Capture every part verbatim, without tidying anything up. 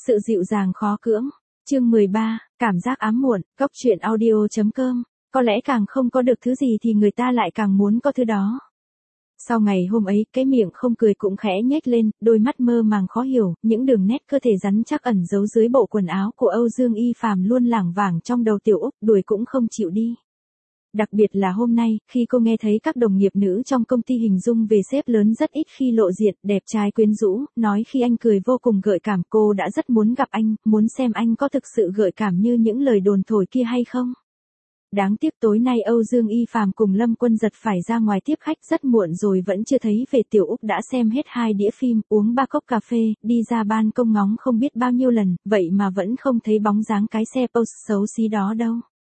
Sự dịu dàng khó cưỡng. Chương mười ba, cảm giác ám muộn, góc truyện audio chấm com. Có lẽ càng không có được thứ gì thì người ta lại càng muốn có thứ đó. Sau ngày hôm ấy, cái miệng không cười cũng khẽ nhếch lên, đôi mắt mơ màng khó hiểu, những đường nét cơ thể rắn chắc ẩn giấu dưới bộ quần áo của Âu Dương Y Phàm luôn lảng vảng trong đầu Tiểu Úc, đuổi cũng không chịu đi. Đặc biệt là hôm nay, khi cô nghe thấy các đồng nghiệp nữ trong công ty hình dung về sếp lớn rất ít khi lộ diện, đẹp trai quyến rũ, nói khi anh cười vô cùng gợi cảm, cô đã rất muốn gặp anh, muốn xem anh có thực sự gợi cảm như những lời đồn thổi kia hay không. Đáng tiếc tối nay Âu Dương Y Phàm cùng Lâm Quân Giật phải ra ngoài tiếp khách rất muộn rồi vẫn chưa thấy về. Tiểu Úc đã xem hết hai đĩa phim, uống ba cốc cà phê, đi ra ban công ngóng không biết bao nhiêu lần, vậy mà vẫn không thấy bóng dáng cái xe Porsche xấu xí đó đâu.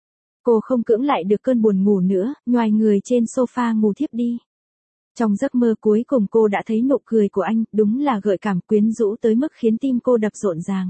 Cô không cưỡng lại được cơn buồn ngủ nữa, nhoài người trên sofa ngủ thiếp đi. Trong giấc mơ cuối cùng cô đã thấy nụ cười của anh, đúng là gợi cảm quyến rũ tới mức khiến tim cô đập rộn ràng.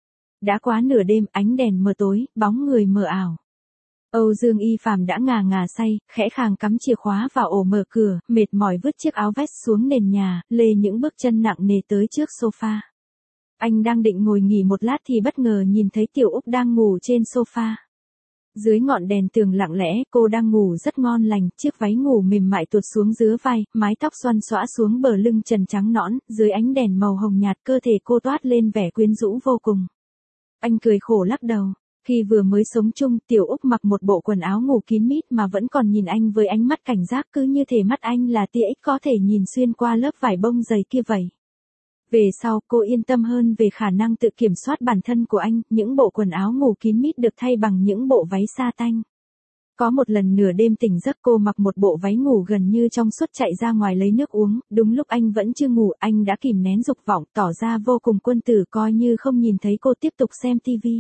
Đã quá nửa đêm, ánh đèn mờ tối, bóng người mờ ảo. Âu Dương Y Phàm đã ngà ngà say, khẽ khàng cắm chìa khóa vào ổ mở cửa, mệt mỏi vứt chiếc áo vest xuống nền nhà, lê những bước chân nặng nề tới trước sofa. Anh đang định ngồi nghỉ một lát thì bất ngờ nhìn thấy Tiểu Úc đang ngủ trên sofa. Dưới ngọn đèn tường lặng lẽ, cô đang ngủ rất ngon lành, chiếc váy ngủ mềm mại tuột xuống dưới vai, mái tóc xoăn xõa xuống bờ lưng trần trắng nõn, dưới ánh đèn màu hồng nhạt cơ thể cô toát lên vẻ quyến rũ vô cùng. Anh cười khổ lắc đầu. Khi vừa mới sống chung, Tiểu Úc mặc một bộ quần áo ngủ kín mít mà vẫn còn nhìn anh với ánh mắt cảnh giác, cứ như thể mắt anh là tia ích có thể nhìn xuyên qua lớp vải bông dày kia vậy. Về sau, cô yên tâm hơn về khả năng tự kiểm soát bản thân của anh, những bộ quần áo ngủ kín mít được thay bằng những bộ váy sa tanh. Có một lần nửa đêm tỉnh giấc cô mặc một bộ váy ngủ gần như trong suốt chạy ra ngoài lấy nước uống, đúng lúc anh vẫn chưa ngủ, anh đã kìm nén dục vọng, tỏ ra vô cùng quân tử coi như không nhìn thấy cô tiếp tục xem tivi.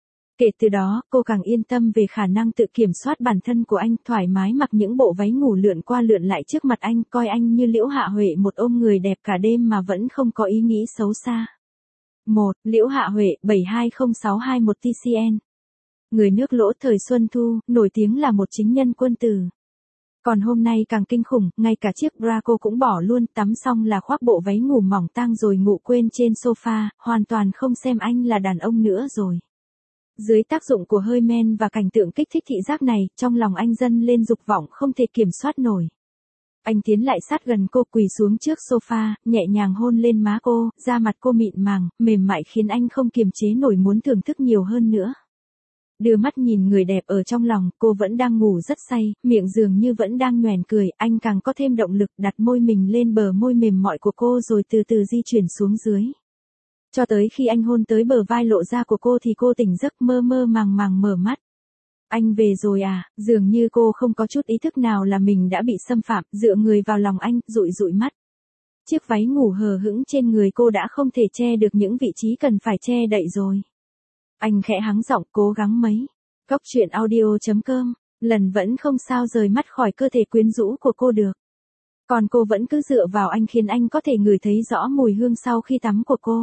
Kể từ đó, cô càng yên tâm về khả năng tự kiểm soát bản thân của anh, thoải mái mặc những bộ váy ngủ lượn qua lượn lại trước mặt anh, coi anh như Liễu Hạ Huệ một ôm người đẹp cả đêm mà vẫn không có ý nghĩ xấu xa. một. Liễu Hạ Huệ, bảy hai không sáu hai một T C N. Người nước Lỗ thời Xuân Thu, nổi tiếng là một chính nhân quân tử. Còn hôm nay càng kinh khủng, ngay cả chiếc bra cô cũng bỏ luôn, tắm xong là khoác bộ váy ngủ mỏng tang rồi ngủ quên trên sofa, hoàn toàn không xem anh là đàn ông nữa rồi. Dưới tác dụng của hơi men và cảnh tượng kích thích thị giác này, trong lòng anh dâng lên dục vọng không thể kiểm soát nổi. Anh tiến lại sát gần cô, quỳ xuống trước sofa, nhẹ nhàng hôn lên má cô, da mặt cô mịn màng, mềm mại khiến anh không kiềm chế nổi muốn thưởng thức nhiều hơn nữa. Đưa mắt nhìn người đẹp ở trong lòng, cô vẫn đang ngủ rất say, miệng dường như vẫn đang nhoẻn cười, anh càng có thêm động lực đặt môi mình lên bờ môi mềm mại của cô rồi từ từ di chuyển xuống dưới. Cho tới khi anh hôn tới bờ vai lộ ra của cô thì cô tỉnh giấc mơ mơ màng màng mở mắt. Anh về rồi à, dường như cô không có chút ý thức nào là mình đã bị xâm phạm, dựa người vào lòng anh, dụi dụi mắt. Chiếc váy ngủ hờ hững trên người cô đã không thể che được những vị trí cần phải che đậy rồi. Anh khẽ hắng giọng, cố gắng mấy. Góc truyện audio chấm com, lần vẫn không sao rời mắt khỏi cơ thể quyến rũ của cô được. Còn cô vẫn cứ dựa vào anh khiến anh có thể ngửi thấy rõ mùi hương sau khi tắm của cô.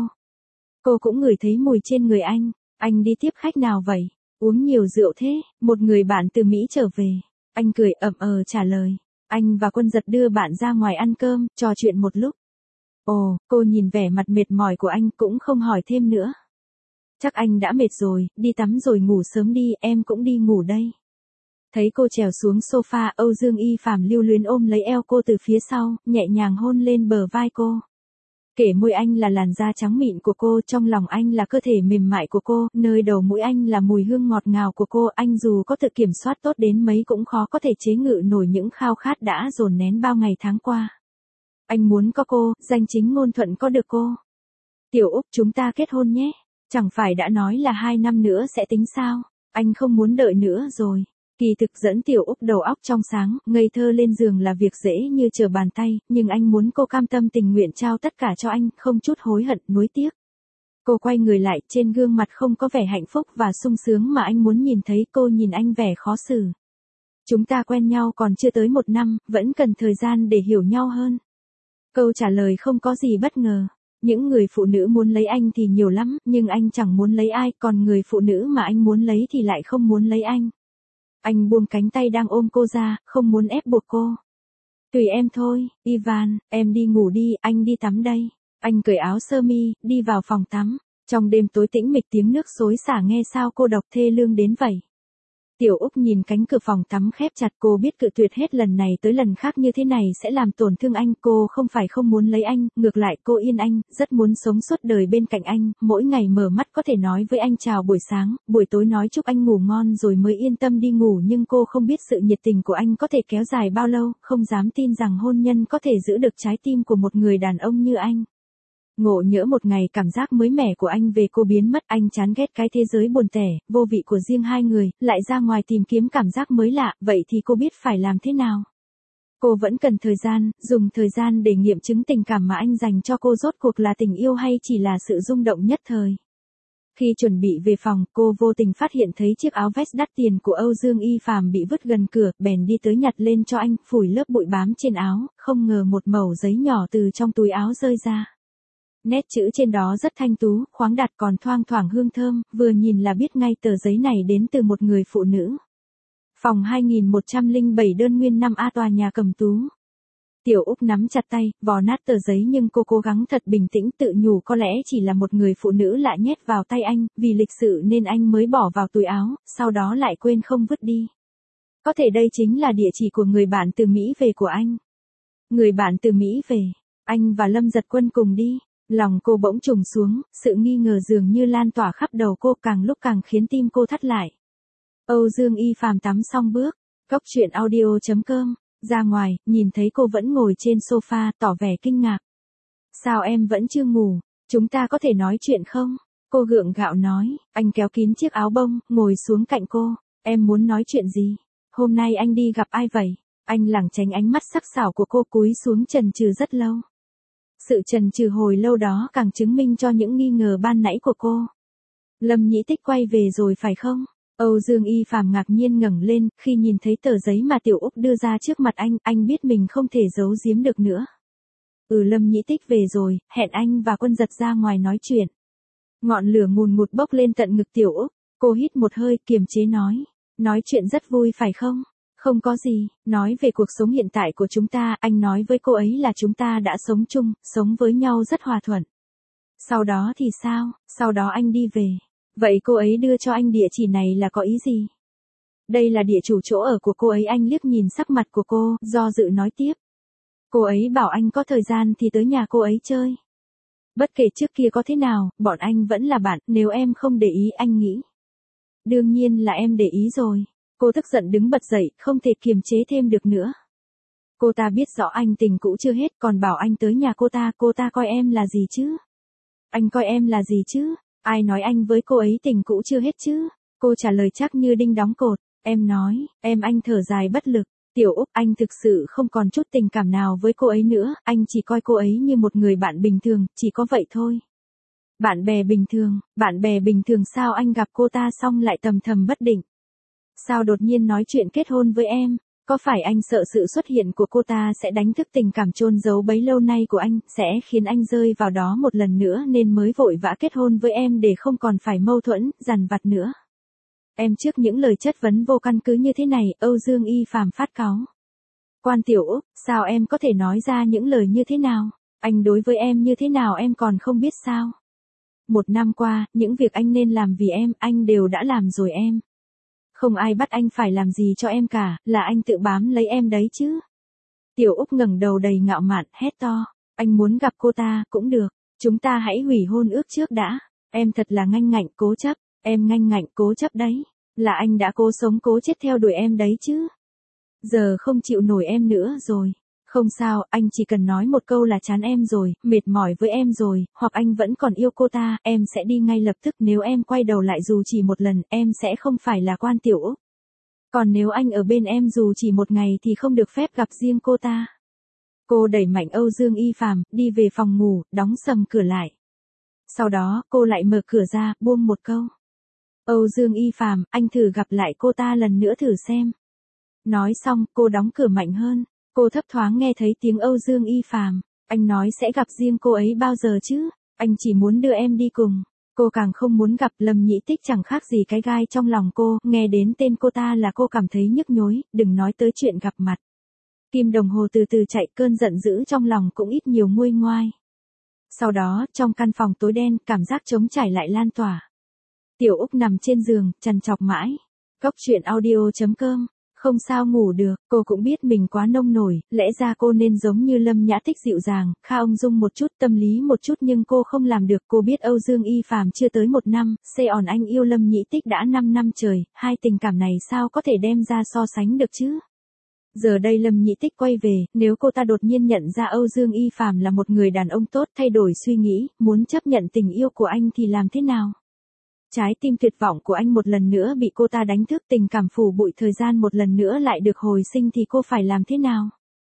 Cô cũng ngửi thấy mùi trên người anh. Anh đi tiếp khách nào vậy? Uống nhiều rượu thế, một người bạn từ Mỹ trở về. Anh cười ậm ờ trả lời. Anh và Quân Giật đưa bạn ra ngoài ăn cơm, trò chuyện một lúc. Ồ, cô nhìn vẻ mặt mệt mỏi của anh cũng không hỏi thêm nữa. Chắc anh đã mệt rồi, đi tắm rồi ngủ sớm đi, em cũng đi ngủ đây. Thấy cô trèo xuống sofa, Âu Dương Y Phàm lưu luyến ôm lấy eo cô từ phía sau, nhẹ nhàng hôn lên bờ vai cô. Kể môi anh là làn da trắng mịn của cô, trong lòng anh là cơ thể mềm mại của cô, nơi đầu mũi anh là mùi hương ngọt ngào của cô, anh dù có tự kiểm soát tốt đến mấy cũng khó có thể chế ngự nổi những khao khát đã dồn nén bao ngày tháng qua. Anh muốn có cô, danh chính ngôn thuận có được cô. Tiểu Úc, chúng ta kết hôn nhé. Chẳng phải đã nói là hai năm nữa sẽ tính sao? Anh không muốn đợi nữa rồi. Kỳ thực dẫn Tiểu Úc đầu óc trong sáng, ngây thơ lên giường là việc dễ như trở bàn tay, nhưng anh muốn cô cam tâm tình nguyện trao tất cả cho anh, không chút hối hận, nuối tiếc. Cô quay người lại, trên gương mặt không có vẻ hạnh phúc và sung sướng mà anh muốn nhìn thấy, cô nhìn anh vẻ khó xử. Chúng ta quen nhau còn chưa tới một năm, vẫn cần thời gian để hiểu nhau hơn. Câu trả lời không có gì bất ngờ. Những người phụ nữ muốn lấy anh thì nhiều lắm, nhưng anh chẳng muốn lấy ai, còn người phụ nữ mà anh muốn lấy thì lại không muốn lấy anh. Anh buông cánh tay đang ôm cô ra, không muốn ép buộc cô. Tùy em thôi, Ivan, em đi ngủ đi, anh đi tắm đây. Anh cởi áo sơ mi, đi vào phòng tắm. Trong đêm tối tĩnh mịch tiếng nước xối xả nghe sao cô độc thê lương đến vậy. Tiểu Úc nhìn cánh cửa phòng tắm khép chặt, cô biết cự tuyệt hết lần này tới lần khác như thế này sẽ làm tổn thương anh, cô không phải không muốn lấy anh, ngược lại cô yên anh, rất muốn sống suốt đời bên cạnh anh, mỗi ngày mở mắt có thể nói với anh chào buổi sáng, buổi tối nói chúc anh ngủ ngon rồi mới yên tâm đi ngủ, nhưng cô không biết sự nhiệt tình của anh có thể kéo dài bao lâu, không dám tin rằng hôn nhân có thể giữ được trái tim của một người đàn ông như anh. Ngộ nhỡ một ngày cảm giác mới mẻ của anh về cô biến mất, anh chán ghét cái thế giới buồn tẻ, vô vị của riêng hai người, lại ra ngoài tìm kiếm cảm giác mới lạ, vậy thì cô biết phải làm thế nào? Cô vẫn cần thời gian, dùng thời gian để nghiệm chứng tình cảm mà anh dành cho cô rốt cuộc là tình yêu hay chỉ là sự rung động nhất thời. Khi chuẩn bị về phòng, cô vô tình phát hiện thấy chiếc áo vest đắt tiền của Âu Dương Y Phàm bị vứt gần cửa, bèn đi tới nhặt lên cho anh, phủi lớp bụi bám trên áo, không ngờ một mẩu giấy nhỏ từ trong túi áo rơi ra. Nét chữ trên đó rất thanh tú, khoáng đạt còn thoang thoảng hương thơm, vừa nhìn là biết ngay tờ giấy này đến từ một người phụ nữ. Phòng hai nghìn một trăm lẻ bảy đơn nguyên năm A tòa nhà Cẩm Tú. Tiểu Úc nắm chặt tay, vò nát tờ giấy nhưng cô cố gắng thật bình tĩnh tự nhủ có lẽ chỉ là một người phụ nữ lạ nhét vào tay anh, vì lịch sự nên anh mới bỏ vào túi áo, sau đó lại quên không vứt đi. Có thể đây chính là địa chỉ của người bạn từ Mỹ về của anh. Người bạn từ Mỹ về, anh và Lâm Giật Quân cùng đi. Lòng cô bỗng trùng xuống, sự nghi ngờ dường như lan tỏa khắp đầu cô, càng lúc càng khiến tim cô thắt lại. Âu Dương Y Phàm tắm xong bước, cốc truyện audio chấm com, ra ngoài, nhìn thấy cô vẫn ngồi trên sofa, tỏ vẻ kinh ngạc. Sao em vẫn chưa ngủ, chúng ta có thể nói chuyện không? Cô gượng gạo nói, anh kéo kín chiếc áo bông, ngồi xuống cạnh cô, em muốn nói chuyện gì? Hôm nay anh đi gặp ai vậy? Anh lảng tránh ánh mắt sắc sảo của cô, cúi xuống chần chừ rất lâu. Sự chần chừ hồi lâu đó càng chứng minh cho những nghi ngờ ban nãy của cô. Lâm Nhĩ Tích quay về rồi phải không? Âu Dương Y Phàm ngạc nhiên ngẩng lên, khi nhìn thấy tờ giấy mà Tiểu Úc đưa ra trước mặt anh, anh biết mình không thể giấu giếm được nữa. Ừ, Lâm Nhĩ Tích về rồi, hẹn anh và Quân Giật ra ngoài nói chuyện. Ngọn lửa ngùn ngụt bốc lên tận ngực Tiểu Úc, cô hít một hơi kiềm chế nói. Nói chuyện rất vui phải không? Không có gì, nói về cuộc sống hiện tại của chúng ta, anh nói với cô ấy là chúng ta đã sống chung, sống với nhau rất hòa thuận. Sau đó thì sao, sau đó anh đi về. Vậy cô ấy đưa cho anh địa chỉ này là có ý gì? Đây là địa chủ chỗ ở của cô ấy, anh liếc nhìn sắc mặt của cô, do dự nói tiếp. Cô ấy bảo anh có thời gian thì tới nhà cô ấy chơi. Bất kể trước kia có thế nào, bọn anh vẫn là bạn, nếu em không để ý anh nghĩ. Đương nhiên là em để ý rồi. Cô tức giận đứng bật dậy, không thể kiềm chế thêm được nữa. Cô ta biết rõ anh tình cũ chưa hết, còn bảo anh tới nhà cô ta, cô ta coi em là gì chứ? Anh coi em là gì chứ? Ai nói anh với cô ấy tình cũ chưa hết chứ? Cô trả lời chắc như đinh đóng cột. Em nói, em anh thở dài bất lực. Tiểu Úc, anh thực sự không còn chút tình cảm nào với cô ấy nữa, anh chỉ coi cô ấy như một người bạn bình thường, chỉ có vậy thôi. Bạn bè bình thường, bạn bè bình thường sao? Anh gặp cô ta xong lại tầm thầm bất định. Sao đột nhiên nói chuyện kết hôn với em? Có phải anh sợ sự xuất hiện của cô ta sẽ đánh thức tình cảm chôn giấu bấy lâu nay của anh, sẽ khiến anh rơi vào đó một lần nữa nên mới vội vã kết hôn với em để không còn phải mâu thuẫn, dằn vặt nữa? Em trước những lời chất vấn vô căn cứ như thế này, Âu Dương Y Phàm phát cáu. Quan Tiểu Úc, sao em có thể nói ra những lời như thế nào? Anh đối với em như thế nào em còn không biết sao? Một năm qua, những việc anh nên làm vì em, anh đều đã làm rồi em. Không ai bắt anh phải làm gì cho em cả, là anh tự bám lấy em đấy chứ. Tiểu Úc ngẩng đầu đầy ngạo mạn, hét to. Anh muốn gặp cô ta, cũng được. Chúng ta hãy hủy hôn ước trước đã. Em thật là nganh ngạnh, cố chấp. Em nganh ngạnh, cố chấp đấy. Là anh đã cố sống cố chết theo đuổi em đấy chứ. Giờ không chịu nổi em nữa rồi. Không sao, anh chỉ cần nói một câu là chán em rồi, mệt mỏi với em rồi, hoặc anh vẫn còn yêu cô ta, em sẽ đi ngay lập tức. Nếu em quay đầu lại dù chỉ một lần, em sẽ không phải là Quan Tiểu Úc. Còn nếu anh ở bên em dù chỉ một ngày thì không được phép gặp riêng cô ta. Cô đẩy mạnh Âu Dương Y Phàm, đi về phòng ngủ, đóng sầm cửa lại. Sau đó, cô lại mở cửa ra, buông một câu. Âu Dương Y Phàm, anh thử gặp lại cô ta lần nữa thử xem. Nói xong, cô đóng cửa mạnh hơn. Cô thấp thoáng nghe thấy tiếng Âu Dương Y Phàm. Anh nói sẽ gặp riêng cô ấy bao giờ chứ? Anh chỉ muốn đưa em đi cùng. Cô càng không muốn gặp. Lâm Nhĩ Tích chẳng khác gì cái gai trong lòng cô, nghe đến tên cô ta là cô cảm thấy nhức nhối, đừng nói tới chuyện gặp mặt. Kim đồng hồ từ từ chạy, cơn giận dữ trong lòng cũng ít nhiều nguôi ngoai. Sau đó, trong căn phòng tối đen, cảm giác trống trải lại lan tỏa. Tiểu Úc nằm trên giường, trằn trọc mãi. Cốc truyện audio chấm com. Không sao ngủ được, cô cũng biết mình quá nông nổi, lẽ ra cô nên giống như Lâm Nhã Tích dịu dàng, kha ung dung một chút, tâm lý một chút nhưng cô không làm được. Cô biết Âu Dương Y Phàm chưa tới một năm, xê òn anh yêu Lâm Nhĩ Tích đã năm năm trời, hai tình cảm này sao có thể đem ra so sánh được chứ? Giờ đây Lâm Nhĩ Tích quay về, nếu cô ta đột nhiên nhận ra Âu Dương Y Phàm là một người đàn ông tốt, thay đổi suy nghĩ, muốn chấp nhận tình yêu của anh thì làm thế nào? Trái tim tuyệt vọng của anh một lần nữa bị cô ta đánh thức, tình cảm phủ bụi thời gian một lần nữa lại được hồi sinh thì cô phải làm thế nào?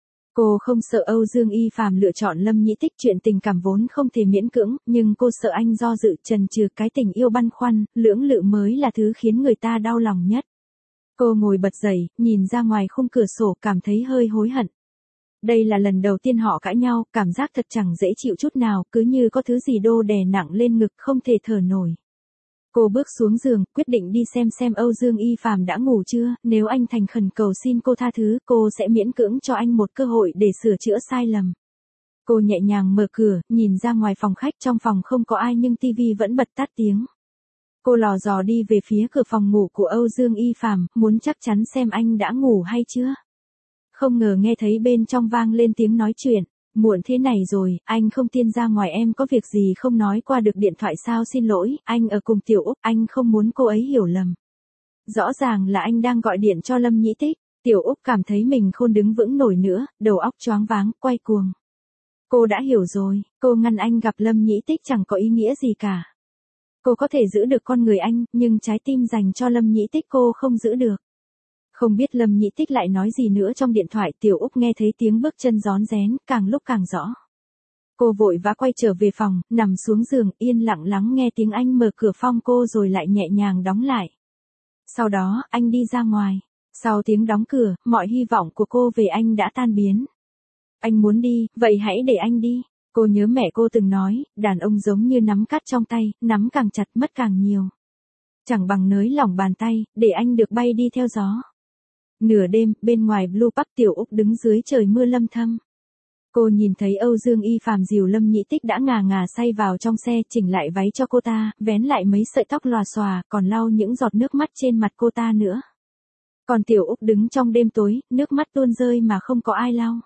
Cô không sợ Âu Dương Y Phàm lựa chọn Lâm Nhĩ Tích, chuyện tình cảm vốn không thể miễn cưỡng, nhưng cô sợ anh do dự chần chừ, cái tình yêu băn khoăn, lưỡng lự mới là thứ khiến người ta đau lòng nhất. Cô ngồi bật dậy, nhìn ra ngoài khung cửa sổ, cảm thấy hơi hối hận. Đây là lần đầu tiên họ cãi nhau, cảm giác thật chẳng dễ chịu chút nào, cứ như có thứ gì đô đè nặng lên ngực, không thể thở nổi. Cô bước xuống giường, quyết định đi xem xem Âu Dương Y Phàm đã ngủ chưa, nếu anh thành khẩn cầu xin cô tha thứ, cô sẽ miễn cưỡng cho anh một cơ hội để sửa chữa sai lầm. Cô nhẹ nhàng mở cửa, nhìn ra ngoài phòng khách, trong phòng không có ai nhưng tivi vẫn bật tắt tiếng. Cô lò dò đi về phía cửa phòng ngủ của Âu Dương Y Phàm, muốn chắc chắn xem anh đã ngủ hay chưa. Không ngờ nghe thấy bên trong vang lên tiếng nói chuyện. Muộn thế này rồi, anh không tiên ra ngoài, em có việc gì không nói qua được điện thoại sao? Xin lỗi, anh ở cùng Tiểu Úc, anh không muốn cô ấy hiểu lầm. Rõ ràng là anh đang gọi điện cho Lâm Nhĩ Tích. Tiểu Úc cảm thấy mình không đứng vững nổi nữa, đầu óc choáng váng, quay cuồng. Cô đã hiểu rồi, cô ngăn anh gặp Lâm Nhĩ Tích chẳng có ý nghĩa gì cả. Cô có thể giữ được con người anh, nhưng trái tim dành cho Lâm Nhĩ Tích cô không giữ được. Không biết Lâm Nhĩ Tích lại nói gì nữa trong điện thoại. Tiểu Úc nghe thấy tiếng bước chân rón rén, càng lúc càng rõ. Cô vội vã quay trở về phòng, nằm xuống giường, yên lặng lắng nghe tiếng anh mở cửa phòng cô rồi lại nhẹ nhàng đóng lại. Sau đó, anh đi ra ngoài. Sau tiếng đóng cửa, mọi hy vọng của cô về anh đã tan biến. Anh muốn đi, vậy hãy để anh đi. Cô nhớ mẹ cô từng nói, đàn ông giống như nắm cát trong tay, nắm càng chặt mất càng nhiều. Chẳng bằng nới lỏng bàn tay, để anh được bay đi theo gió. Nửa đêm, bên ngoài Blue Pub, Tiểu Úc đứng dưới trời mưa lâm thâm. Cô nhìn thấy Âu Dương Y Phàm dìu Lâm Nhĩ Tích đã ngà ngà say vào trong xe, chỉnh lại váy cho cô ta, vén lại mấy sợi tóc lòa xòa, còn lau những giọt nước mắt trên mặt cô ta nữa. Còn Tiểu Úc đứng trong đêm tối, nước mắt tuôn rơi mà không có ai lau.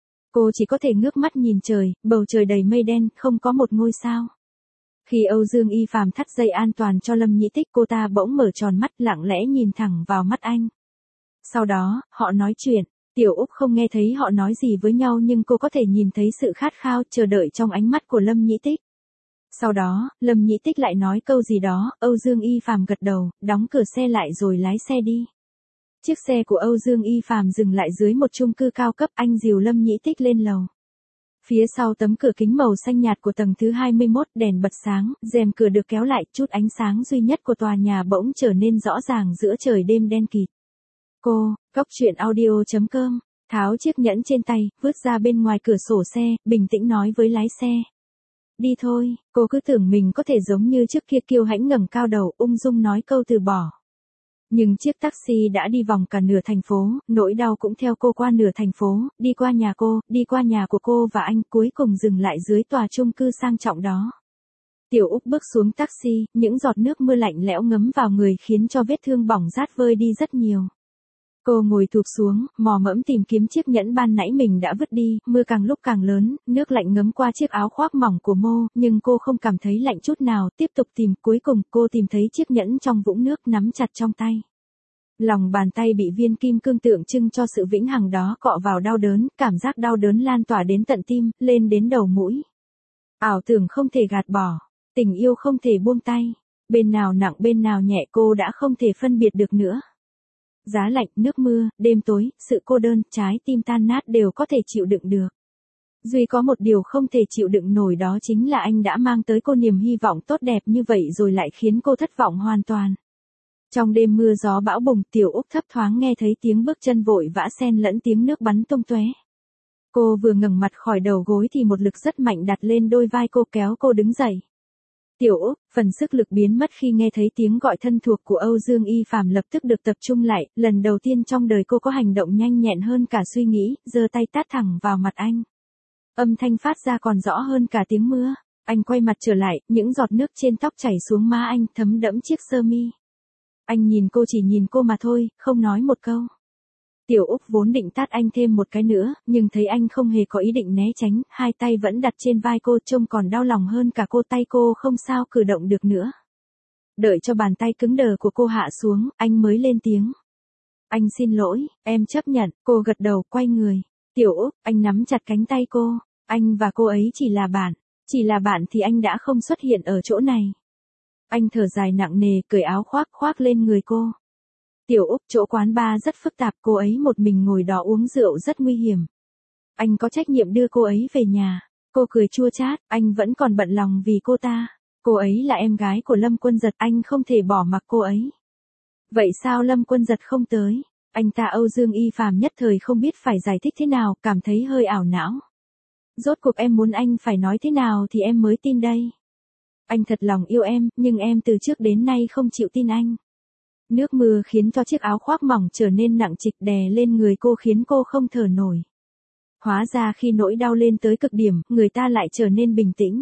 Cô chỉ có thể ngước mắt nhìn trời, bầu trời đầy mây đen, không có một ngôi sao. Khi Âu Dương Y Phàm thắt dây an toàn cho Lâm Nhĩ Tích, cô ta bỗng mở tròn mắt, lặng lẽ nhìn thẳng vào mắt anh. Sau đó, họ nói chuyện. Tiểu Úc không nghe thấy họ nói gì với nhau nhưng cô có thể nhìn thấy sự khát khao, chờ đợi trong ánh mắt của Lâm Nhĩ Tích. Sau đó, Lâm Nhĩ Tích lại nói câu gì đó, Âu Dương Y Phàm gật đầu, đóng cửa xe lại rồi lái xe đi. Chiếc xe của Âu Dương Y Phàm dừng lại dưới một chung cư cao cấp, anh dìu Lâm Nhĩ Tích lên lầu. Phía sau tấm cửa kính màu xanh nhạt của tầng thứ hai mươi mốt, đèn bật sáng, rèm cửa được kéo lại, chút ánh sáng duy nhất của tòa nhà bỗng trở nên rõ ràng giữa trời đêm đen kịt. Cô, cốc truyện audio chấm com, tháo chiếc nhẫn trên tay, vứt ra bên ngoài cửa sổ xe, bình tĩnh nói với lái xe. Đi thôi, cô cứ tưởng mình có thể giống như trước kia kiêu hãnh ngẩng cao đầu, ung dung nói câu từ bỏ. Nhưng chiếc taxi đã đi vòng cả nửa thành phố, nỗi đau cũng theo cô qua nửa thành phố, đi qua nhà cô, đi qua nhà của cô và anh, cuối cùng dừng lại dưới tòa chung cư sang trọng đó. Tiểu Úc bước xuống taxi, những giọt nước mưa lạnh lẽo ngấm vào người khiến cho vết thương bỏng rát vơi đi rất nhiều. Cô ngồi thụp xuống, mò mẫm tìm kiếm chiếc nhẫn ban nãy mình đã vứt đi, mưa càng lúc càng lớn, nước lạnh ngấm qua chiếc áo khoác mỏng của Mô, nhưng cô không cảm thấy lạnh chút nào, tiếp tục tìm, cuối cùng cô tìm thấy chiếc nhẫn trong vũng nước nắm chặt trong tay. Lòng bàn tay bị viên kim cương tượng trưng cho sự vĩnh hằng đó cọ vào đau đớn, cảm giác đau đớn lan tỏa đến tận tim, lên đến đầu mũi. Ảo tưởng không thể gạt bỏ, tình yêu không thể buông tay, bên nào nặng bên nào nhẹ cô đã không thể phân biệt được nữa. Giá lạnh, nước mưa, đêm tối, sự cô đơn, trái tim tan nát đều có thể chịu đựng được. Duy có một điều không thể chịu đựng nổi, đó chính là anh đã mang tới cô niềm hy vọng tốt đẹp như vậy rồi lại khiến cô thất vọng hoàn toàn. Trong đêm mưa gió bão bùng, Tiểu Úc thấp thoáng nghe thấy tiếng bước chân vội vã xen lẫn tiếng nước bắn tung tóe. Cô vừa ngẩng mặt khỏi đầu gối thì một lực rất mạnh đặt lên đôi vai cô, kéo cô đứng dậy. Tiểu Úc, phần sức lực biến mất khi nghe thấy tiếng gọi thân thuộc của Âu Dương Y Phàm lập tức được tập trung lại, lần đầu tiên trong đời cô có hành động nhanh nhẹn hơn cả suy nghĩ, giơ tay tát thẳng vào mặt anh. Âm thanh phát ra còn rõ hơn cả tiếng mưa. Anh quay mặt trở lại, những giọt nước trên tóc chảy xuống má anh, thấm đẫm chiếc sơ mi. Anh nhìn cô chỉ nhìn cô mà thôi, không nói một câu. Tiểu Úc vốn định tát anh thêm một cái nữa, nhưng thấy anh không hề có ý định né tránh, hai tay vẫn đặt trên vai cô, trông còn đau lòng hơn cả cô, tay cô không sao cử động được nữa. Đợi cho bàn tay cứng đờ của cô hạ xuống, anh mới lên tiếng. Anh xin lỗi, em chấp nhận. Cô gật đầu, quay người. Tiểu Úc, anh nắm chặt cánh tay cô. Anh và cô ấy chỉ là bạn. Chỉ là bạn thì anh đã không xuất hiện ở chỗ này. Anh thở dài nặng nề, cởi áo khoác khoác lên người cô. Tiểu Úc, chỗ quán bar rất phức tạp, cô ấy một mình ngồi đó uống rượu rất nguy hiểm. Anh có trách nhiệm đưa cô ấy về nhà. Cô cười chua chát, anh vẫn còn bận lòng vì cô ta. Cô ấy là em gái của Lâm Quân Giật, anh không thể bỏ mặc cô ấy. Vậy sao Lâm Quân Giật không tới? Anh ta Âu Dương Y Phàm nhất thời không biết phải giải thích thế nào, cảm thấy hơi ảo não. Rốt cuộc em muốn anh phải nói thế nào thì em mới tin đây. Anh thật lòng yêu em, nhưng em từ trước đến nay không chịu tin anh. Nước mưa khiến cho chiếc áo khoác mỏng trở nên nặng trịch đè lên người cô, khiến cô không thở nổi. Hóa ra khi nỗi đau lên tới cực điểm, người ta lại trở nên bình tĩnh.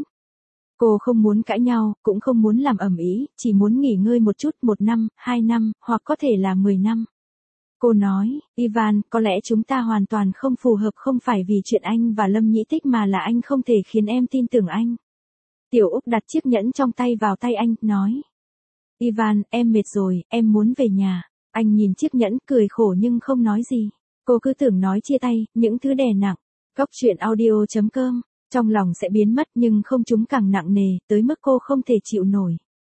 Cô không muốn cãi nhau, cũng không muốn làm ầm ĩ, chỉ muốn nghỉ ngơi một chút, một năm, hai năm, hoặc có thể là mười năm. Cô nói, Ivan, có lẽ chúng ta hoàn toàn không phù hợp, không phải vì chuyện anh và Lâm Nhĩ Tích mà là anh không thể khiến em tin tưởng anh. Tiểu Úc đặt chiếc nhẫn trong tay vào tay anh, nói. Ivan, em mệt rồi, em muốn về nhà. Anh nhìn chiếc nhẫn, cười khổ nhưng không nói gì. Cô cứ tưởng nói chia tay, những thứ đè nặng. Cốc truyện audio chấm com, trong lòng sẽ biến mất nhưng không, chúng càng nặng nề, tới mức cô không thể chịu nổi.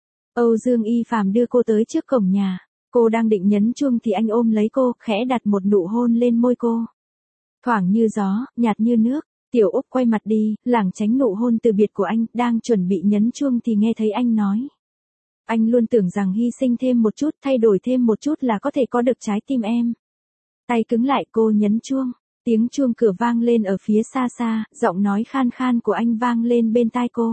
Âu Dương Y Phàm đưa cô tới trước cổng nhà. Cô đang định nhấn chuông thì anh ôm lấy cô, khẽ đặt một nụ hôn lên môi cô. Thoảng như gió, nhạt như nước. Tiểu Úc quay mặt đi, lảng tránh nụ hôn từ biệt của anh, đang chuẩn bị nhấn chuông thì nghe thấy anh nói. Anh luôn tưởng rằng hy sinh thêm một chút, thay đổi thêm một chút là có thể có được trái tim em. Tay cứng lại, cô nhấn chuông. Tiếng chuông cửa vang lên ở phía xa xa, giọng nói khan khan của anh vang lên bên tai cô.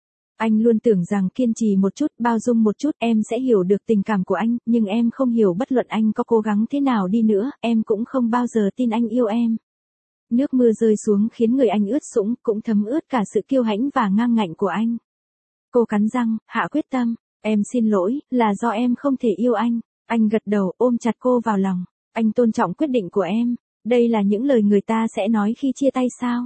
Anh luôn tưởng rằng kiên trì một chút, bao dung một chút, em sẽ hiểu được tình cảm của anh, nhưng em không hiểu, bất luận anh có cố gắng thế nào đi nữa, em cũng không bao giờ tin anh yêu em. Nước mưa rơi xuống khiến người anh ướt sũng, cũng thấm ướt cả sự kiêu hãnh và ngang ngạnh của anh. Cô cắn răng, hạ quyết tâm. Em xin lỗi, là do em không thể yêu anh. Anh gật đầu, ôm chặt cô vào lòng. Anh tôn trọng quyết định của em. Đây là những lời người ta sẽ nói khi chia tay sao?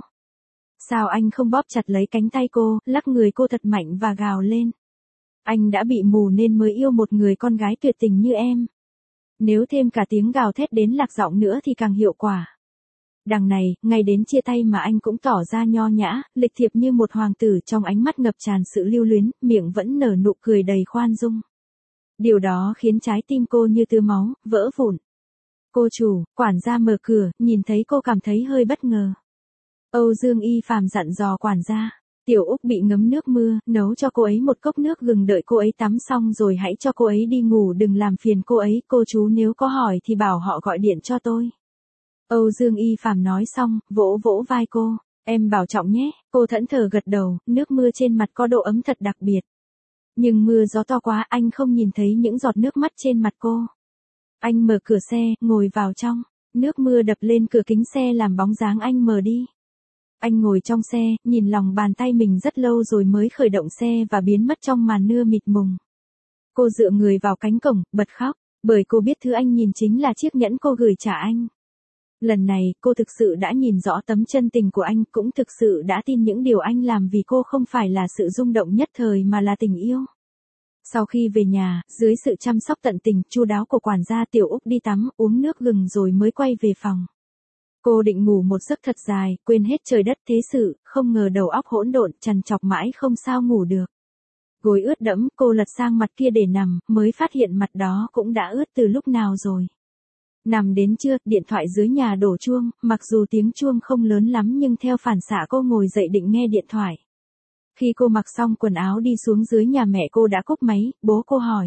Sao anh không bóp chặt lấy cánh tay cô, lắc người cô thật mạnh và gào lên. Anh đã bị mù nên mới yêu một người con gái tuyệt tình như em. Nếu thêm cả tiếng gào thét đến lạc giọng nữa thì càng hiệu quả. Đằng này, ngay đến chia tay mà anh cũng tỏ ra nho nhã, lịch thiệp như một hoàng tử, trong ánh mắt ngập tràn sự lưu luyến, miệng vẫn nở nụ cười đầy khoan dung. Điều đó khiến trái tim cô như tứa máu, vỡ vụn. Cô chủ, quản gia mở cửa, nhìn thấy cô cảm thấy hơi bất ngờ. Âu Dương Y Phàm dặn dò quản gia. Tiểu Úc bị ngấm nước mưa, nấu cho cô ấy một cốc nước gừng, đợi cô ấy tắm xong rồi hãy cho cô ấy đi ngủ, đừng làm phiền cô ấy. Cô chú nếu có hỏi thì bảo họ gọi điện cho tôi. Âu Dương Y Phàm nói xong, vỗ vỗ vai cô. Em bảo trọng nhé. Cô thẫn thờ gật đầu, nước mưa trên mặt có độ ấm thật đặc biệt. Nhưng mưa gió to quá, anh không nhìn thấy những giọt nước mắt trên mặt cô. Anh mở cửa xe, ngồi vào trong. Nước mưa đập lên cửa kính xe làm bóng dáng anh mờ đi. Anh ngồi trong xe, nhìn lòng bàn tay mình rất lâu rồi mới khởi động xe và biến mất trong màn mưa mịt mùng. Cô dựa người vào cánh cổng, bật khóc, bởi cô biết thứ anh nhìn chính là chiếc nhẫn cô gửi trả anh. Lần này, cô thực sự đã nhìn rõ tấm chân tình của anh, cũng thực sự đã tin những điều anh làm vì cô không phải là sự rung động nhất thời mà là tình yêu. Sau khi về nhà, dưới sự chăm sóc tận tình, chu đáo của quản gia, Tiểu Úc đi tắm, uống nước gừng rồi mới quay về phòng. Cô định ngủ một giấc thật dài, quên hết trời đất thế sự, không ngờ đầu óc hỗn độn, trằn trọc mãi không sao ngủ được. Gối ướt đẫm, cô lật sang mặt kia để nằm, mới phát hiện mặt đó cũng đã ướt từ lúc nào rồi. Nằm đến trưa, điện thoại dưới nhà đổ chuông, mặc dù tiếng chuông không lớn lắm nhưng theo phản xạ cô ngồi dậy định nghe điện thoại. Khi cô mặc xong quần áo đi xuống dưới nhà mẹ cô đã cúp máy, bố cô hỏi.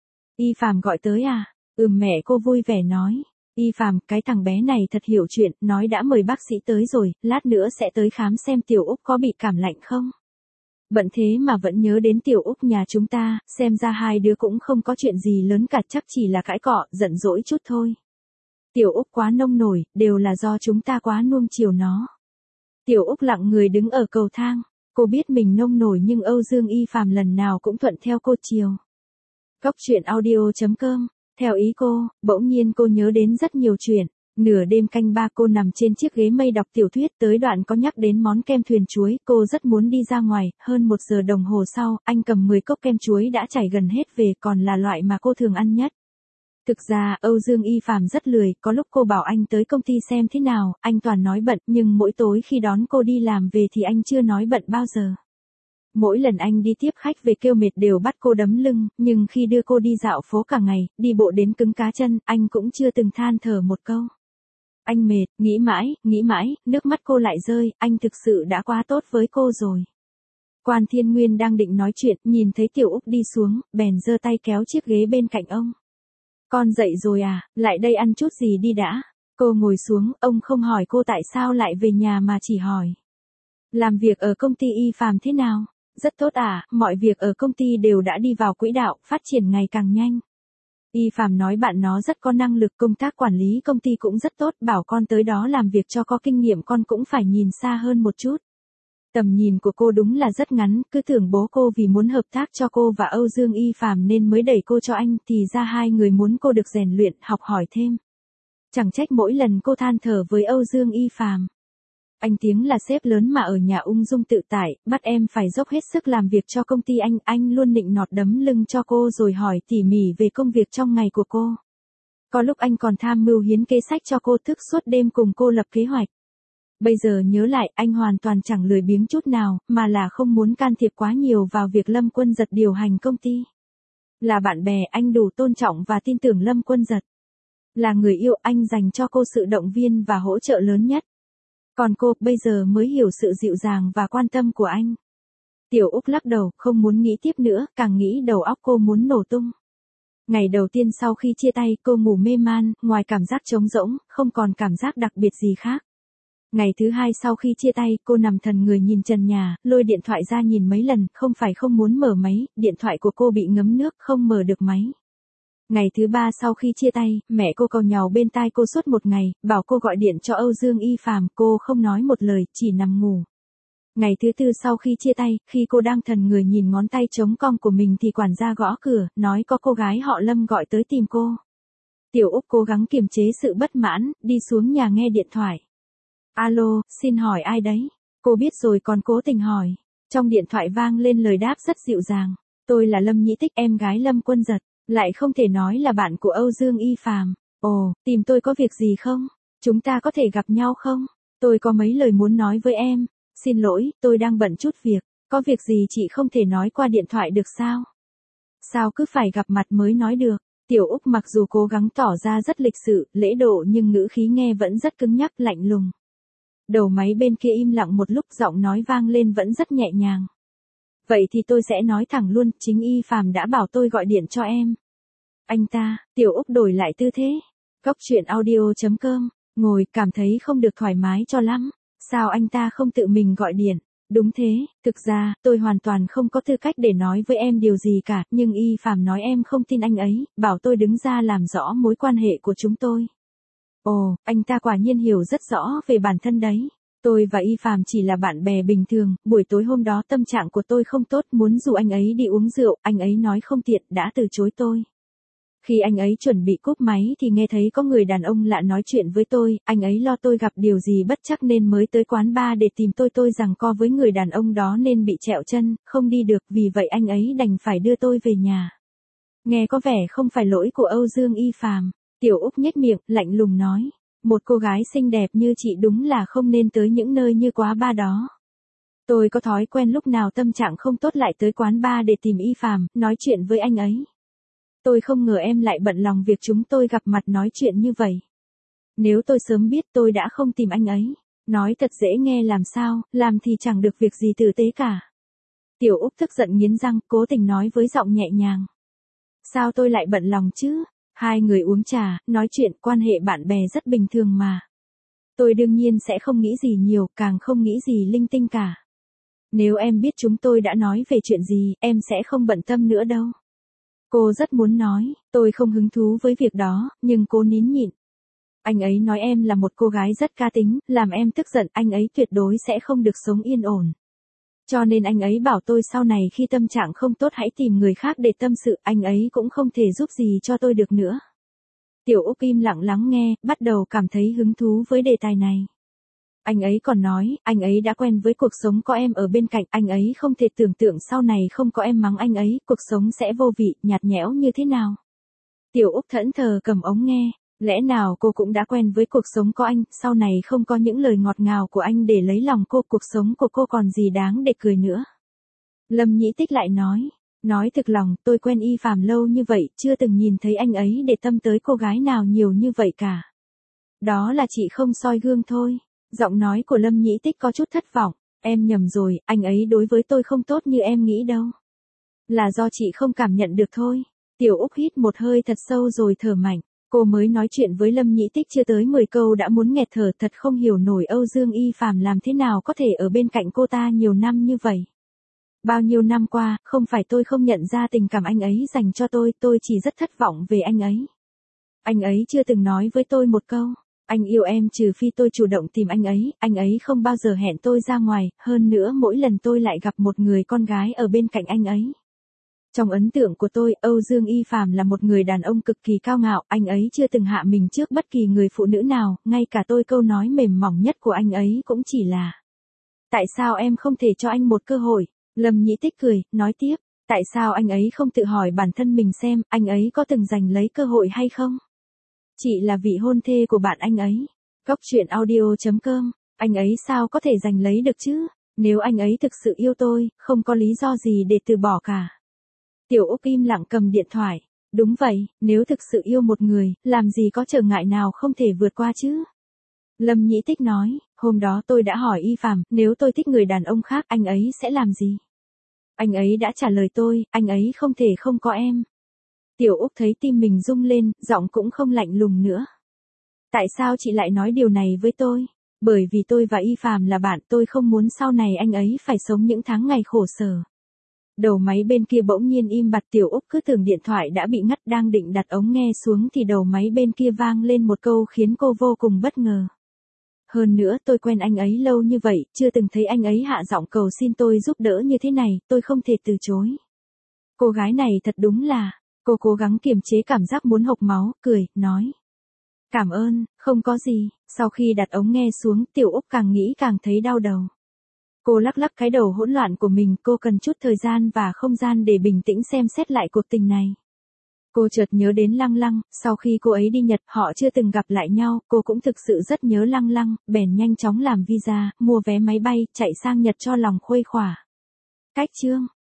Y Phàm gọi tới à? Ừm, mẹ cô vui vẻ nói. Y Phàm, cái thằng bé này thật hiểu chuyện, nói đã mời bác sĩ tới rồi, lát nữa sẽ tới khám xem Tiểu Úc có bị cảm lạnh không. Bận thế mà vẫn nhớ đến Tiểu Úc nhà chúng ta, xem ra hai đứa cũng không có chuyện gì lớn cả, chắc chỉ là cãi cọ, giận dỗi chút thôi. Tiểu Úc quá nông nổi, đều là do chúng ta quá nuông chiều nó. Tiểu Úc lặng người đứng ở cầu thang. Cô biết mình nông nổi nhưng Âu Dương Y Phàm lần nào cũng thuận theo cô chiều. Góc chuyện audio chấm com. Theo ý cô, bỗng nhiên cô nhớ đến rất nhiều chuyện. Nửa đêm canh ba cô nằm trên chiếc ghế mây đọc tiểu thuyết, tới đoạn có nhắc đến món kem thuyền chuối, cô rất muốn đi ra ngoài. Hơn một giờ đồng hồ sau, anh cầm mười cốc kem chuối đã chảy gần hết về, còn là loại mà cô thường ăn nhất. Thực ra, Âu Dương Y Phàm rất lười, có lúc cô bảo anh tới công ty xem thế nào, anh toàn nói bận, nhưng mỗi tối khi đón cô đi làm về thì anh chưa nói bận bao giờ. Mỗi lần anh đi tiếp khách về kêu mệt đều bắt cô đấm lưng, nhưng khi đưa cô đi dạo phố cả ngày, đi bộ đến cứng cá chân, anh cũng chưa từng than thở một câu. Anh mệt, nghĩ mãi, nghĩ mãi, nước mắt cô lại rơi, anh thực sự đã quá tốt với cô rồi. Quan Thiên Nguyên đang định nói chuyện, nhìn thấy Tiểu Úc đi xuống, bèn giơ tay kéo chiếc ghế bên cạnh ông. Con dậy rồi à, lại đây ăn chút gì đi đã. Cô ngồi xuống, ông không hỏi cô tại sao lại về nhà mà chỉ hỏi. Làm việc ở công ty Y Phàm thế nào? Rất tốt à, mọi việc ở công ty đều đã đi vào quỹ đạo, phát triển ngày càng nhanh. Y Phàm nói bạn nó rất có năng lực, công tác quản lý công ty cũng rất tốt, bảo con tới đó làm việc cho có kinh nghiệm, con cũng phải nhìn xa hơn một chút. Tầm nhìn của cô đúng là rất ngắn, cứ tưởng bố cô vì muốn hợp tác cho cô và Âu Dương Y Phàm nên mới đẩy cô cho anh, thì ra hai người muốn cô được rèn luyện, học hỏi thêm. Chẳng trách mỗi lần cô than thở với Âu Dương Y Phàm. Anh tiếng là sếp lớn mà ở nhà ung dung tự tại, bắt em phải dốc hết sức làm việc cho công ty anh, anh luôn nịnh nọt đấm lưng cho cô rồi hỏi tỉ mỉ về công việc trong ngày của cô. Có lúc anh còn tham mưu hiến kế sách cho cô, thức suốt đêm cùng cô lập kế hoạch. Bây giờ nhớ lại, anh hoàn toàn chẳng lười biếng chút nào, mà là không muốn can thiệp quá nhiều vào việc Lâm Quân Dật điều hành công ty. Là bạn bè, anh đủ tôn trọng và tin tưởng Lâm Quân Dật. Là người yêu, anh dành cho cô sự động viên và hỗ trợ lớn nhất. Còn cô, bây giờ mới hiểu sự dịu dàng và quan tâm của anh. Tiểu Úc lắc đầu, không muốn nghĩ tiếp nữa, càng nghĩ đầu óc cô muốn nổ tung. Ngày đầu tiên sau khi chia tay, cô ngủ mê man, ngoài cảm giác trống rỗng, không còn cảm giác đặc biệt gì khác. Ngày thứ hai sau khi chia tay, cô nằm thần người nhìn trần nhà, lôi điện thoại ra nhìn mấy lần, không phải không muốn mở máy, điện thoại của cô bị ngấm nước, không mở được máy. Ngày thứ ba sau khi chia tay, mẹ cô càu nhàu bên tai cô suốt một ngày, bảo cô gọi điện cho Âu Dương Y Phàm, cô không nói một lời, chỉ nằm ngủ. Ngày thứ tư sau khi chia tay, khi cô đang thần người nhìn ngón tay trống cong của mình thì quản gia gõ cửa, nói có cô gái họ Lâm gọi tới tìm cô. Tiểu Úc cố gắng kiềm chế sự bất mãn, đi xuống nhà nghe điện thoại. Alo, xin hỏi ai đấy? Cô biết rồi còn cố tình hỏi. Trong điện thoại vang lên lời đáp rất dịu dàng. Tôi là Lâm Nhĩ Tích, em gái Lâm Quân Dật. Lại không thể nói là bạn của Âu Dương Y Phàm. Ồ, tìm tôi có việc gì không? Chúng ta có thể gặp nhau không? Tôi có mấy lời muốn nói với em. Xin lỗi, tôi đang bận chút việc. Có việc gì chị không thể nói qua điện thoại được sao? Sao cứ phải gặp mặt mới nói được? Tiểu Úc mặc dù cố gắng tỏ ra rất lịch sự, lễ độ nhưng ngữ khí nghe vẫn rất cứng nhắc, lạnh lùng. Đầu máy bên kia im lặng một lúc, giọng nói vang lên vẫn rất nhẹ nhàng. Vậy thì tôi sẽ nói thẳng luôn, chính Y Phàm đã bảo tôi gọi điện cho em. Anh ta, Tiểu Úc đổi lại tư thế. Góc chuyện audio chấm com, ngồi cảm thấy không được thoải mái cho lắm. Sao anh ta không tự mình gọi điện? Đúng thế, thực ra, tôi hoàn toàn không có tư cách để nói với em điều gì cả, nhưng Y Phàm nói em không tin anh ấy, bảo tôi đứng ra làm rõ mối quan hệ của chúng tôi. Ồ, anh ta quả nhiên hiểu rất rõ về bản thân đấy. Tôi và Y Phàm chỉ là bạn bè bình thường, buổi tối hôm đó tâm trạng của tôi không tốt, muốn rủ anh ấy đi uống rượu, anh ấy nói không tiện, đã từ chối tôi. Khi anh ấy chuẩn bị cúp máy thì nghe thấy có người đàn ông lạ nói chuyện với tôi, anh ấy lo tôi gặp điều gì bất trắc nên mới tới quán bar để tìm tôi, tôi giằng co với người đàn ông đó nên bị trẹo chân, không đi được, vì vậy anh ấy đành phải đưa tôi về nhà. Nghe có vẻ không phải lỗi của Âu Dương Y Phàm. Tiểu Úc nhếch miệng, lạnh lùng nói. Một cô gái xinh đẹp như chị đúng là không nên tới những nơi như quán bar đó. Tôi có thói quen lúc nào tâm trạng không tốt lại tới quán bar để tìm Y Phàm, nói chuyện với anh ấy. Tôi không ngờ em lại bận lòng việc chúng tôi gặp mặt nói chuyện như vậy. Nếu tôi sớm biết tôi đã không tìm anh ấy. Nói thật dễ nghe làm sao, làm thì chẳng được việc gì tử tế cả. Tiểu Úc tức giận nghiến răng, cố tình nói với giọng nhẹ nhàng. Sao tôi lại bận lòng chứ? Hai người uống trà, nói chuyện, quan hệ bạn bè rất bình thường mà. Tôi đương nhiên sẽ không nghĩ gì nhiều, càng không nghĩ gì linh tinh cả. Nếu em biết chúng tôi đã nói về chuyện gì, em sẽ không bận tâm nữa đâu. Cô rất muốn nói, tôi không hứng thú với việc đó, nhưng cô nín nhịn. Anh ấy nói em là một cô gái rất cá tính, làm em tức giận, anh ấy tuyệt đối sẽ không được sống yên ổn. Cho nên anh ấy bảo tôi sau này khi tâm trạng không tốt hãy tìm người khác để tâm sự, anh ấy cũng không thể giúp gì cho tôi được nữa. Tiểu Úc im lặng lắng nghe, bắt đầu cảm thấy hứng thú với đề tài này. Anh ấy còn nói, anh ấy đã quen với cuộc sống có em ở bên cạnh, anh ấy không thể tưởng tượng sau này không có em mắng anh ấy, cuộc sống sẽ vô vị, nhạt nhẽo như thế nào. Tiểu Úc thẫn thờ cầm ống nghe, lẽ nào cô cũng đã quen với cuộc sống có anh, sau này không có những lời ngọt ngào của anh để lấy lòng cô, cuộc sống của cô còn gì đáng để cười nữa. Lâm Nhĩ Tích lại nói, nói thực lòng, tôi quen Y Phàm lâu như vậy, chưa từng nhìn thấy anh ấy để tâm tới cô gái nào nhiều như vậy cả. Đó là chị không soi gương thôi. Giọng nói của Lâm Nhĩ Tích có chút thất vọng, em nhầm rồi, anh ấy đối với tôi không tốt như em nghĩ đâu. Là do chị không cảm nhận được thôi. Tiểu Úc hít một hơi thật sâu rồi thở mạnh, cô mới nói chuyện với Lâm Nhĩ Tích chưa tới mười câu đã muốn nghẹt thở, thật không hiểu nổi Âu Dương Y Phàm làm thế nào có thể ở bên cạnh cô ta nhiều năm như vậy. Bao nhiêu năm qua, không phải tôi không nhận ra tình cảm anh ấy dành cho tôi, tôi chỉ rất thất vọng về anh ấy. Anh ấy chưa từng nói với tôi một câu, anh yêu em trừ phi tôi chủ động tìm anh ấy, anh ấy không bao giờ hẹn tôi ra ngoài, hơn nữa mỗi lần tôi lại gặp một người con gái ở bên cạnh anh ấy. Trong ấn tượng của tôi, Âu Dương Y Phàm là một người đàn ông cực kỳ cao ngạo, anh ấy chưa từng hạ mình trước bất kỳ người phụ nữ nào, ngay cả tôi câu nói mềm mỏng nhất của anh ấy cũng chỉ là: tại sao em không thể cho anh một cơ hội? Lâm Nhĩ Tích cười, nói tiếp, tại sao anh ấy không tự hỏi bản thân mình xem, anh ấy có từng giành lấy cơ hội hay không? Chị là vị hôn thê của bạn anh ấy. Góc truyện audio chấm com, anh ấy sao có thể giành lấy được chứ? Nếu anh ấy thực sự yêu tôi, không có lý do gì để từ bỏ cả. Tiểu Úc im lặng cầm điện thoại. Đúng vậy, nếu thực sự yêu một người, làm gì có trở ngại nào không thể vượt qua chứ? Lâm Nhĩ Tích nói, hôm đó tôi đã hỏi Y Phàm, nếu tôi thích người đàn ông khác, anh ấy sẽ làm gì? Anh ấy đã trả lời tôi, anh ấy không thể không có em. Tiểu Úc thấy tim mình rung lên, giọng cũng không lạnh lùng nữa. Tại sao chị lại nói điều này với tôi? Bởi vì tôi và Y Phàm là bạn, tôi không muốn sau này anh ấy phải sống những tháng ngày khổ sở. Đầu máy bên kia bỗng nhiên im bặt, Tiểu Úc cứ tưởng điện thoại đã bị ngắt, đang định đặt ống nghe xuống thì đầu máy bên kia vang lên một câu khiến cô vô cùng bất ngờ. Hơn nữa tôi quen anh ấy lâu như vậy, chưa từng thấy anh ấy hạ giọng cầu xin tôi giúp đỡ như thế này, tôi không thể từ chối. Cô gái này thật đúng là, cô cố gắng kiềm chế cảm giác muốn hộc máu, cười, nói. Cảm ơn, không có gì, sau khi đặt ống nghe xuống, Tiểu Úc càng nghĩ càng thấy đau đầu. Cô lắc lắc cái đầu hỗn loạn của mình, cô cần chút thời gian và không gian để bình tĩnh xem xét lại cuộc tình này. Cô chợt nhớ đến Lăng Lăng, sau khi cô ấy đi Nhật họ chưa từng gặp lại nhau, cô cũng thực sự rất nhớ Lăng Lăng, bèn nhanh chóng làm visa, mua vé máy bay, chạy sang Nhật cho lòng khuây khỏa. Cách chương